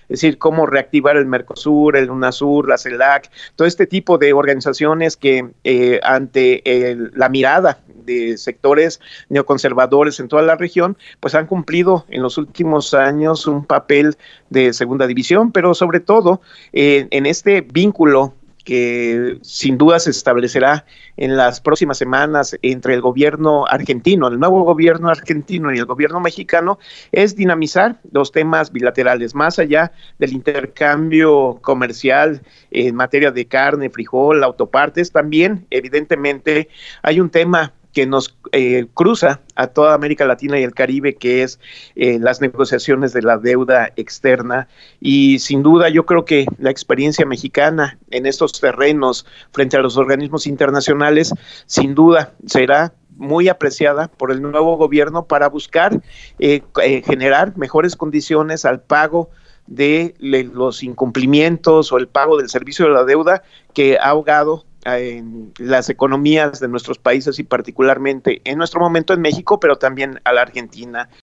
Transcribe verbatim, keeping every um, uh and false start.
es decir, cómo reactivar el Mercosur, el UNASUR, la CELAC, todo este tipo de organizaciones que eh, ante el, la mirada de sectores neoconservadores en toda la región, pues han cumplido en los últimos años un papel de segunda división, pero sobre todo eh, en este vínculo que sin duda se establecerá en las próximas semanas entre el gobierno argentino, el nuevo gobierno argentino y el gobierno mexicano, es dinamizar los temas bilaterales, más allá del intercambio comercial en materia de carne, frijol, autopartes. También, evidentemente, hay un tema que nos eh, cruza a toda América Latina y el Caribe, que es eh, las negociaciones de la deuda externa, y sin duda yo creo que la experiencia mexicana en estos terrenos frente a los organismos internacionales, sin duda será muy apreciada por el nuevo gobierno para buscar eh, eh, generar mejores condiciones al pago de los incumplimientos o el pago del servicio de la deuda que ha ahogado en las economías de nuestros países y particularmente en nuestro momento en México, pero también a la Argentina.